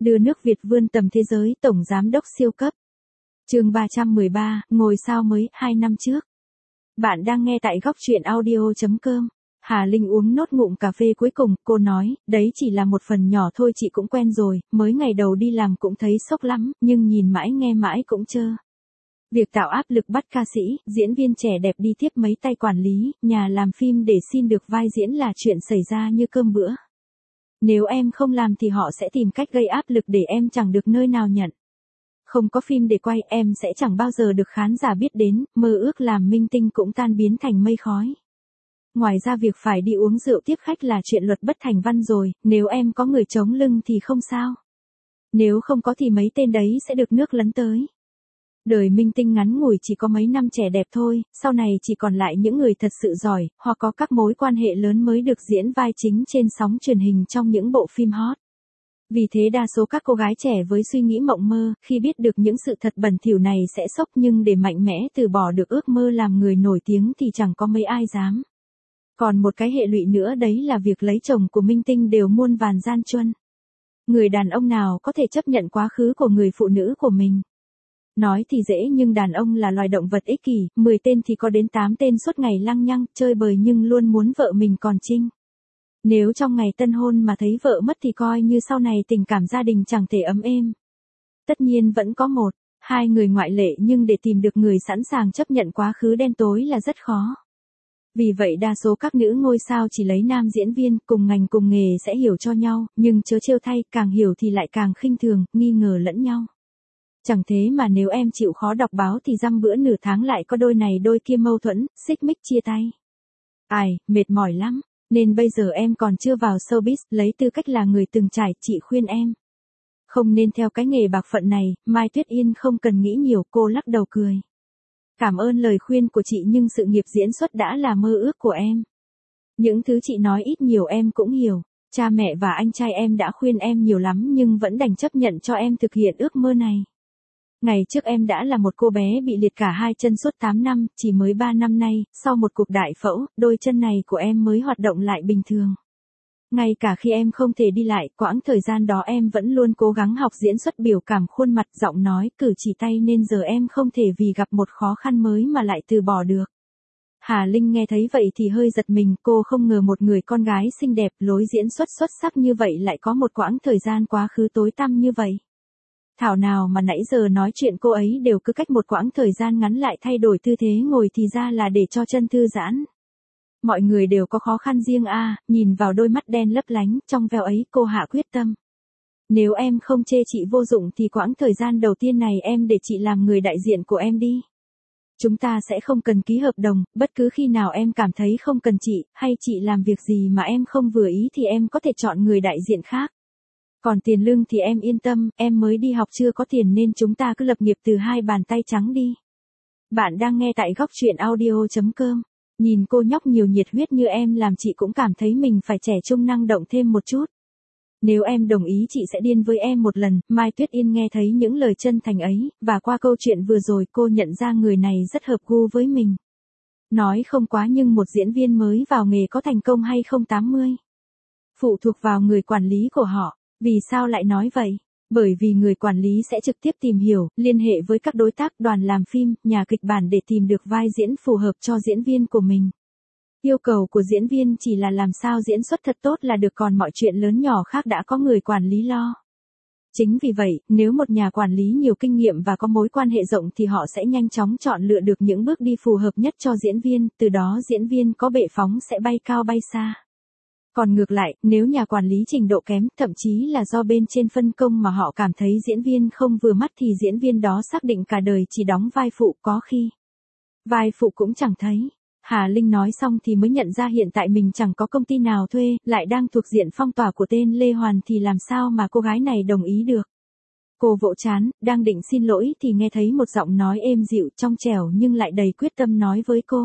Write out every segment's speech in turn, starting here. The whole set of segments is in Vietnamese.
Đưa nước Việt vươn tầm thế giới, tổng giám đốc siêu cấp. Chương 313, ngôi sao mới, 2 năm trước. Bạn đang nghe tại góc truyện audio.com. Hà Linh uống nốt ngụm cà phê cuối cùng, cô nói, đấy chỉ là một phần nhỏ thôi, chị cũng quen rồi, mới ngày đầu đi làm cũng thấy sốc lắm, nhưng nhìn mãi nghe mãi cũng chơ. Việc tạo áp lực bắt ca sĩ, diễn viên trẻ đẹp đi tiếp mấy tay quản lý, nhà làm phim để xin được vai diễn là chuyện xảy ra như cơm bữa. Nếu em không làm thì họ sẽ tìm cách gây áp lực để em chẳng được nơi nào nhận. Không có phim để quay, em sẽ chẳng bao giờ được khán giả biết đến, mơ ước làm minh tinh cũng tan biến thành mây khói. Ngoài ra việc phải đi uống rượu tiếp khách là chuyện luật bất thành văn rồi, nếu em có người chống lưng thì không sao. Nếu không có thì mấy tên đấy sẽ được nước lấn tới. Đời minh tinh ngắn ngủi chỉ có mấy năm trẻ đẹp thôi, sau này chỉ còn lại những người thật sự giỏi, hoặc có các mối quan hệ lớn mới được diễn vai chính trên sóng truyền hình trong những bộ phim hot. Vì thế đa số các cô gái trẻ với suy nghĩ mộng mơ, khi biết được những sự thật bẩn thỉu này sẽ sốc, nhưng để mạnh mẽ từ bỏ được ước mơ làm người nổi tiếng thì chẳng có mấy ai dám. Còn một cái hệ lụy nữa đấy là việc lấy chồng của minh tinh đều muôn vàn gian truân. Người đàn ông nào có thể chấp nhận quá khứ của người phụ nữ của mình? Nói thì dễ nhưng đàn ông là loài động vật ích kỷ, 10 tên thì có đến 8 tên suốt ngày lăng nhăng, chơi bời nhưng luôn muốn vợ mình còn trinh. Nếu trong ngày tân hôn mà thấy vợ mất thì coi như sau này tình cảm gia đình chẳng thể ấm êm. Tất nhiên vẫn có một, hai người ngoại lệ, nhưng để tìm được người sẵn sàng chấp nhận quá khứ đen tối là rất khó. Vì vậy đa số các nữ ngôi sao chỉ lấy nam diễn viên, cùng ngành cùng nghề sẽ hiểu cho nhau, nhưng chớ trêu thay, càng hiểu thì lại càng khinh thường, nghi ngờ lẫn nhau. Chẳng thế mà nếu em chịu khó đọc báo thì dăm bữa nửa tháng lại có đôi này đôi kia mâu thuẫn, xích mích chia tay. Ai, mệt mỏi lắm, nên bây giờ em còn chưa vào showbiz, lấy tư cách là người từng trải, chị khuyên em. Không nên theo cái nghề bạc phận này, Mai Tuyết Yên không cần nghĩ nhiều, cô lắc đầu cười. Cảm ơn lời khuyên của chị nhưng sự nghiệp diễn xuất đã là mơ ước của em. Những thứ chị nói ít nhiều em cũng hiểu, cha mẹ và anh trai em đã khuyên em nhiều lắm nhưng vẫn đành chấp nhận cho em thực hiện ước mơ này. Ngày trước em đã là một cô bé bị liệt cả hai chân suốt 8 năm, chỉ mới 3 năm nay, sau một cuộc đại phẫu, đôi chân này của em mới hoạt động lại bình thường. Ngay cả khi em không thể đi lại, quãng thời gian đó em vẫn luôn cố gắng học diễn xuất, biểu cảm khuôn mặt, giọng nói, cử chỉ tay, nên giờ em không thể vì gặp một khó khăn mới mà lại từ bỏ được. Hà Linh nghe thấy vậy thì hơi giật mình, cô không ngờ một người con gái xinh đẹp, lối diễn xuất xuất sắc như vậy lại có một quãng thời gian quá khứ tối tăm như vậy. Thảo nào mà nãy giờ nói chuyện cô ấy đều cứ cách một quãng thời gian ngắn lại thay đổi tư thế ngồi, thì ra là để cho chân thư giãn. Mọi người đều có khó khăn riêng a, nhìn vào đôi mắt đen lấp lánh, trong veo ấy cô hạ quyết tâm. Nếu em không chê chị vô dụng thì quãng thời gian đầu tiên này em để chị làm người đại diện của em đi. Chúng ta sẽ không cần ký hợp đồng, bất cứ khi nào em cảm thấy không cần chị, hay chị làm việc gì mà em không vừa ý thì em có thể chọn người đại diện khác. Còn tiền lương thì em yên tâm, em mới đi học chưa có tiền nên chúng ta cứ lập nghiệp từ hai bàn tay trắng đi. Bạn đang nghe tại góc truyện audio.com. Nhìn cô nhóc nhiều nhiệt huyết như em làm chị cũng cảm thấy mình phải trẻ trung năng động thêm một chút. Nếu em đồng ý chị sẽ điên với em một lần. Mai Tuyết Yên nghe thấy những lời chân thành ấy, và qua câu chuyện vừa rồi cô nhận ra người này rất hợp gu với mình. Nói không quá nhưng một diễn viên mới vào nghề có thành công hay không 80. Phụ thuộc vào người quản lý của họ. Vì sao lại nói vậy? Bởi vì người quản lý sẽ trực tiếp tìm hiểu, liên hệ với các đối tác, đoàn làm phim, nhà kịch bản để tìm được vai diễn phù hợp cho diễn viên của mình. Yêu cầu của diễn viên chỉ là làm sao diễn xuất thật tốt là được, còn mọi chuyện lớn nhỏ khác đã có người quản lý lo. Chính vì vậy, nếu một nhà quản lý nhiều kinh nghiệm và có mối quan hệ rộng thì họ sẽ nhanh chóng chọn lựa được những bước đi phù hợp nhất cho diễn viên, từ đó diễn viên có bệ phóng sẽ bay cao bay xa. Còn ngược lại, nếu nhà quản lý trình độ kém, thậm chí là do bên trên phân công mà họ cảm thấy diễn viên không vừa mắt thì diễn viên đó xác định cả đời chỉ đóng vai phụ, có khi vai phụ cũng chẳng thấy. Hà Linh nói xong thì mới nhận ra hiện tại mình chẳng có công ty nào thuê, lại đang thuộc diện phong tỏa của tên Lê Hoàn thì làm sao mà cô gái này đồng ý được. Cô vỗ trán, đang định xin lỗi thì nghe thấy một giọng nói êm dịu trong trẻo nhưng lại đầy quyết tâm nói với cô.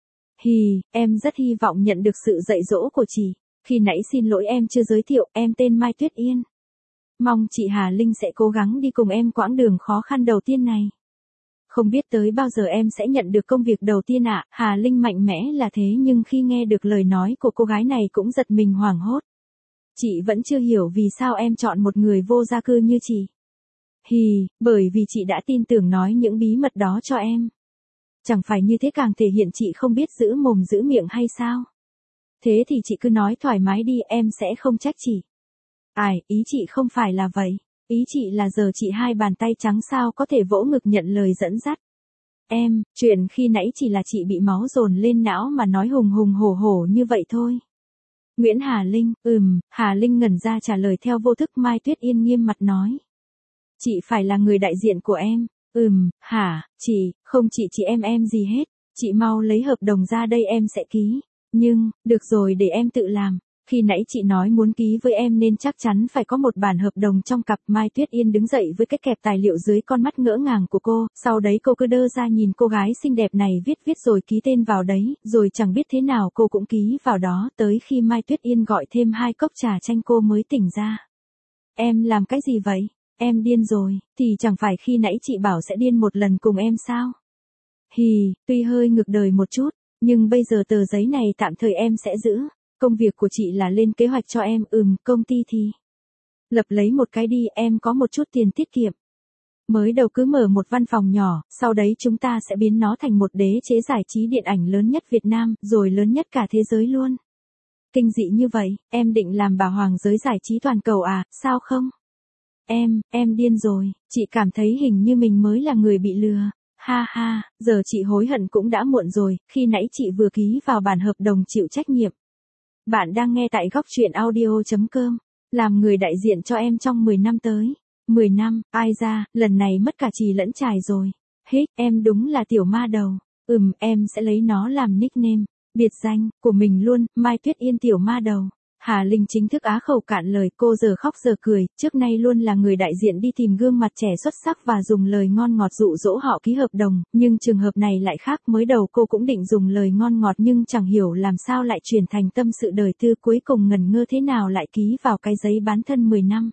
Hì, em rất hy vọng nhận được sự dạy dỗ của chị. Khi nãy xin lỗi em chưa giới thiệu, em tên Mai Tuyết Yên. Mong chị Hà Linh sẽ cố gắng đi cùng em quãng đường khó khăn đầu tiên này. Không biết tới bao giờ em sẽ nhận được công việc đầu tiên ạ. Hà Linh mạnh mẽ là thế nhưng khi nghe được lời nói của cô gái này cũng giật mình hoảng hốt. Chị vẫn chưa hiểu vì sao em chọn một người vô gia cư như chị. Bởi vì chị đã tin tưởng nói những bí mật đó cho em. Chẳng phải như thế càng thể hiện chị không biết giữ mồm giữ miệng hay sao? Thế thì chị cứ nói thoải mái đi, em sẽ không trách chị. Ý chị không phải là vậy. Ý chị là giờ chị hai bàn tay trắng sao có thể vỗ ngực nhận lời dẫn dắt. Chuyện khi nãy chỉ là chị bị máu dồn lên não mà nói hùng hùng hổ hổ như vậy thôi. Nguyễn Hà Linh, Hà Linh ngẩn ra trả lời theo vô thức. Mai Tuyết Yên nghiêm mặt nói. Chị phải là người đại diện của em. Chị, không chị em gì hết. Chị mau lấy hợp đồng ra đây em sẽ ký. Nhưng, được rồi để em tự làm. Khi nãy chị nói muốn ký với em nên chắc chắn phải có một bản hợp đồng trong cặp. Mai Tuyết Yên đứng dậy với cái kẹp tài liệu dưới con mắt ngỡ ngàng của cô, sau đấy cô cứ đơ ra nhìn cô gái xinh đẹp này viết rồi ký tên vào đấy, rồi chẳng biết thế nào cô cũng ký vào đó, tới khi Mai Tuyết Yên gọi thêm 2 cốc trà chanh cô mới tỉnh ra. Em làm cái gì vậy? Em điên rồi, thì chẳng phải khi nãy chị bảo sẽ điên một lần cùng em sao? Tuy hơi ngược đời một chút, nhưng bây giờ tờ giấy này tạm thời em sẽ giữ. Công việc của chị là lên kế hoạch cho em, công ty thì lập lấy một cái đi, em có một chút tiền tiết kiệm. Mới đầu cứ mở một văn phòng nhỏ, sau đấy chúng ta sẽ biến nó thành một đế chế giải trí điện ảnh lớn nhất Việt Nam, rồi lớn nhất cả thế giới luôn. Kinh dị như vậy, em định làm bà hoàng giới giải trí toàn cầu à, sao không? Em điên rồi, chị cảm thấy hình như mình mới là người bị lừa. Ha, giờ chị hối hận cũng đã muộn rồi, khi nãy chị vừa ký vào bản hợp đồng chịu trách nhiệm. Bạn đang nghe tại góc truyện audio.com. Làm người đại diện cho em trong 10 năm tới. 10 năm, ai ra, lần này mất cả chì lẫn chài rồi. Em đúng là tiểu ma đầu. Em sẽ lấy nó làm nickname, biệt danh, của mình luôn, Mai Tuyết Yên tiểu ma đầu. Hà Linh chính thức á khẩu cạn lời, cô giờ khóc giờ cười, trước nay luôn là người đại diện đi tìm gương mặt trẻ xuất sắc và dùng lời ngon ngọt dụ dỗ họ ký hợp đồng, nhưng trường hợp này lại khác, mới đầu cô cũng định dùng lời ngon ngọt nhưng chẳng hiểu làm sao lại chuyển thành tâm sự đời tư, cuối cùng ngần ngơ thế nào lại ký vào cái giấy bán thân 10 năm.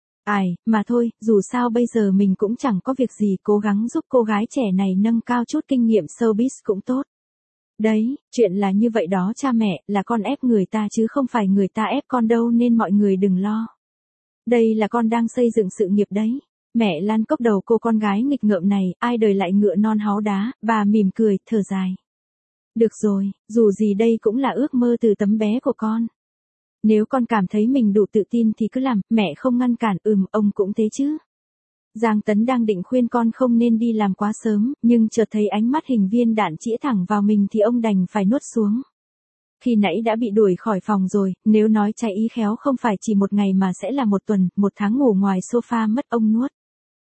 Mà thôi, dù sao bây giờ mình cũng chẳng có việc gì, cố gắng giúp cô gái trẻ này nâng cao chút kinh nghiệm showbiz cũng tốt. Đấy, chuyện là như vậy đó cha mẹ, là con ép người ta chứ không phải người ta ép con đâu nên mọi người đừng lo. Đây là con đang xây dựng sự nghiệp đấy. Mẹ Lan cốc đầu cô con gái nghịch ngợm này, ai đời lại ngựa non háu đá, bà mỉm cười, thở dài. Được rồi, dù gì đây cũng là ước mơ từ tấm bé của con. Nếu con cảm thấy mình đủ tự tin thì cứ làm, mẹ không ngăn cản, ông cũng thế chứ. Giang Tấn đang định khuyên con không nên đi làm quá sớm, nhưng chợt thấy ánh mắt hình viên đạn chĩa thẳng vào mình thì ông đành phải nuốt xuống. Khi nãy đã bị đuổi khỏi phòng rồi, nếu nói trái ý khéo không phải chỉ một ngày mà sẽ là một tuần, 1 tháng ngủ ngoài sofa mất ông nuốt.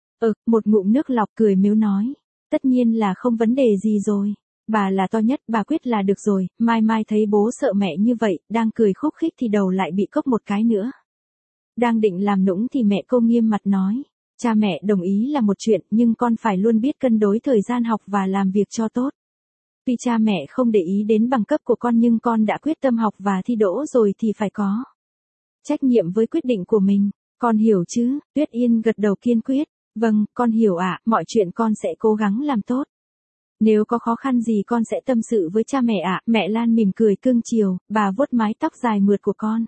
Một ngụm nước lọc cười mếu nói. Tất nhiên là không vấn đề gì rồi. Bà là to nhất, bà quyết là được rồi. Mai thấy bố sợ mẹ như vậy, đang cười khúc khích thì đầu lại bị cốc một cái nữa. Đang định làm nũng thì mẹ cô nghiêm mặt nói. Cha mẹ đồng ý là một chuyện, nhưng con phải luôn biết cân đối thời gian học và làm việc cho tốt. Tuy cha mẹ không để ý đến bằng cấp của con nhưng con đã quyết tâm học và thi đỗ rồi thì phải có trách nhiệm với quyết định của mình. Con hiểu chứ? Tuyết Yên gật đầu kiên quyết. Vâng, con hiểu ạ, mọi chuyện con sẽ cố gắng làm tốt. Nếu có khó khăn gì con sẽ tâm sự với cha mẹ ạ. Mẹ Lan mỉm cười cưng chiều, bà vuốt mái tóc dài mượt của con.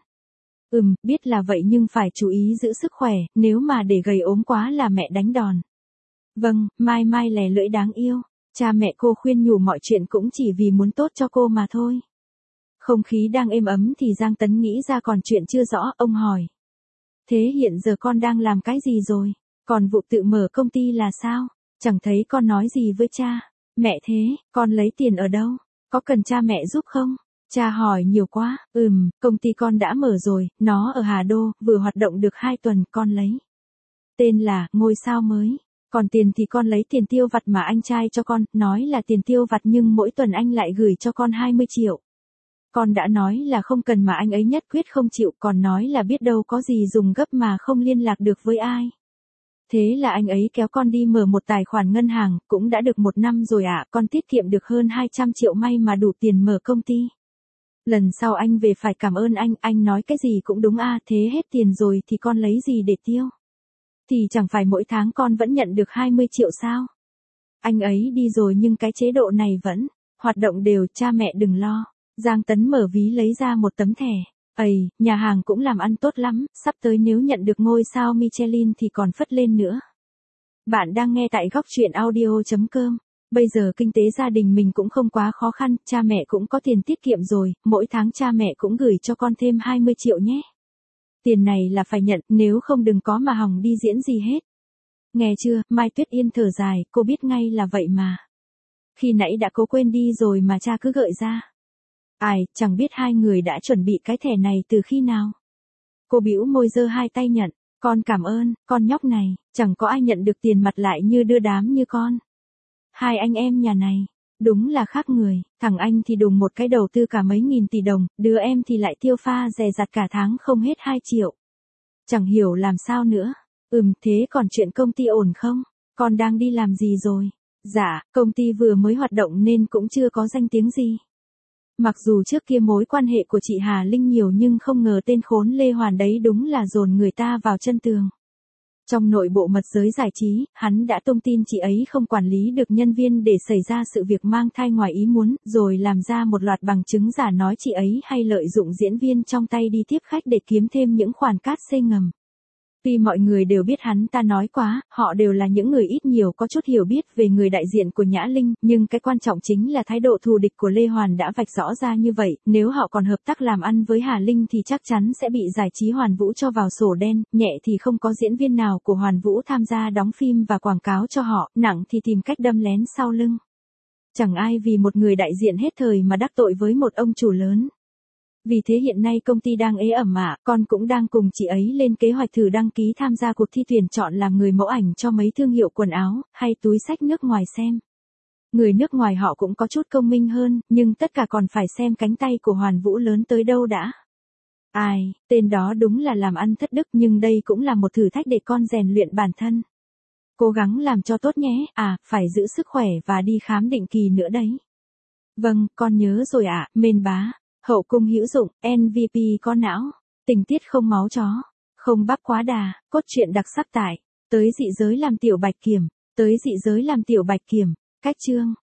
Biết là vậy nhưng phải chú ý giữ sức khỏe, nếu mà để gầy ốm quá là mẹ đánh đòn. Vâng, Mai lè lưỡi đáng yêu. Cha mẹ cô khuyên nhủ mọi chuyện cũng chỉ vì muốn tốt cho cô mà thôi. Không khí đang êm ấm thì Giang Tấn nghĩ ra còn chuyện chưa rõ, ông hỏi. Thế hiện giờ con đang làm cái gì rồi? Còn vụ tự mở công ty là sao? Chẳng thấy con nói gì với cha. Mẹ thế, con lấy tiền ở đâu? Có cần cha mẹ giúp không? Cha hỏi nhiều quá. Công ty con đã mở rồi, nó ở Hà Đô, vừa hoạt động được 2 tuần, con lấy. Tên là Ngôi Sao Mới. Còn tiền thì con lấy tiền tiêu vặt mà anh trai cho con, nói là tiền tiêu vặt nhưng mỗi tuần anh lại gửi cho con 20 triệu. Con đã nói là không cần mà anh ấy nhất quyết không chịu, còn nói là biết đâu có gì dùng gấp mà không liên lạc được với ai. Thế là anh ấy kéo con đi mở một tài khoản ngân hàng, cũng đã được 1 năm rồi ạ, con tiết kiệm được hơn 200 triệu, may mà đủ tiền mở công ty. Lần sau anh về phải cảm ơn anh nói cái gì cũng đúng thế hết tiền rồi thì con lấy gì để tiêu? Thì chẳng phải mỗi tháng con vẫn nhận được 20 triệu sao? Anh ấy đi rồi nhưng cái chế độ này vẫn hoạt động đều, cha mẹ đừng lo. Giang Tấn mở ví lấy ra một tấm thẻ. Ầy, nhà hàng cũng làm ăn tốt lắm, sắp tới nếu nhận được ngôi sao Michelin thì còn phất lên nữa. Bạn đang nghe tại góc truyện audio.com. Bây giờ kinh tế gia đình mình cũng không quá khó khăn, cha mẹ cũng có tiền tiết kiệm rồi, mỗi tháng cha mẹ cũng gửi cho con thêm 20 triệu nhé. Tiền này là phải nhận, nếu không đừng có mà hòng đi diễn gì hết. Nghe chưa, Mai Tuyết Yên thở dài, cô biết ngay là vậy mà. Khi nãy đã cố quên đi rồi mà cha cứ gợi ra. Ai, chẳng biết hai người đã chuẩn bị cái thẻ này từ khi nào. Cô bĩu môi giơ hai tay nhận, con cảm ơn, con nhóc này, chẳng có ai nhận được tiền mặt lại như đưa đám như con. Hai anh em nhà này, đúng là khác người, thằng anh thì đùng một cái đầu tư cả mấy nghìn tỷ đồng, đứa em thì lại tiêu pha dè dặt cả tháng không hết 2 triệu. Chẳng hiểu làm sao nữa. Thế còn chuyện công ty ổn không? Con đang đi làm gì rồi? Dạ, công ty vừa mới hoạt động nên cũng chưa có danh tiếng gì. Mặc dù trước kia mối quan hệ của chị Hà Linh nhiều nhưng không ngờ tên khốn Lê Hoàn đấy đúng là dồn người ta vào chân tường. Trong nội bộ mật giới giải trí, hắn đã tung tin chị ấy không quản lý được nhân viên để xảy ra sự việc mang thai ngoài ý muốn, rồi làm ra một loạt bằng chứng giả nói chị ấy hay lợi dụng diễn viên trong tay đi tiếp khách để kiếm thêm những khoản cát xê ngầm. Tuy mọi người đều biết hắn ta nói quá, họ đều là những người ít nhiều có chút hiểu biết về người đại diện của Nhã Linh, nhưng cái quan trọng chính là thái độ thù địch của Lê Hoàn đã vạch rõ ra như vậy, nếu họ còn hợp tác làm ăn với Hà Linh thì chắc chắn sẽ bị giải trí Hoàn Vũ cho vào sổ đen, nhẹ thì không có diễn viên nào của Hoàn Vũ tham gia đóng phim và quảng cáo cho họ, nặng thì tìm cách đâm lén sau lưng. Chẳng ai vì một người đại diện hết thời mà đắc tội với một ông chủ lớn. Vì thế hiện nay công ty đang ế ẩm ạ, con cũng đang cùng chị ấy lên kế hoạch thử đăng ký tham gia cuộc thi tuyển chọn làm người mẫu ảnh cho mấy thương hiệu quần áo, hay túi xách nước ngoài xem. Người nước ngoài họ cũng có chút công minh hơn, nhưng tất cả còn phải xem cánh tay của Hoàn Vũ lớn tới đâu đã. Ai, tên đó đúng là làm ăn thất đức nhưng đây cũng là một thử thách để con rèn luyện bản thân. Cố gắng làm cho tốt nhé, phải giữ sức khỏe và đi khám định kỳ nữa đấy. Vâng, con nhớ rồi ạ, Mên bá. Hậu cung hữu dụng, MVP có não, tình tiết không máu chó, không bắp quá đà, cốt truyện đặc sắc tại, tới dị giới làm tiểu bạch kiểm, cách chương.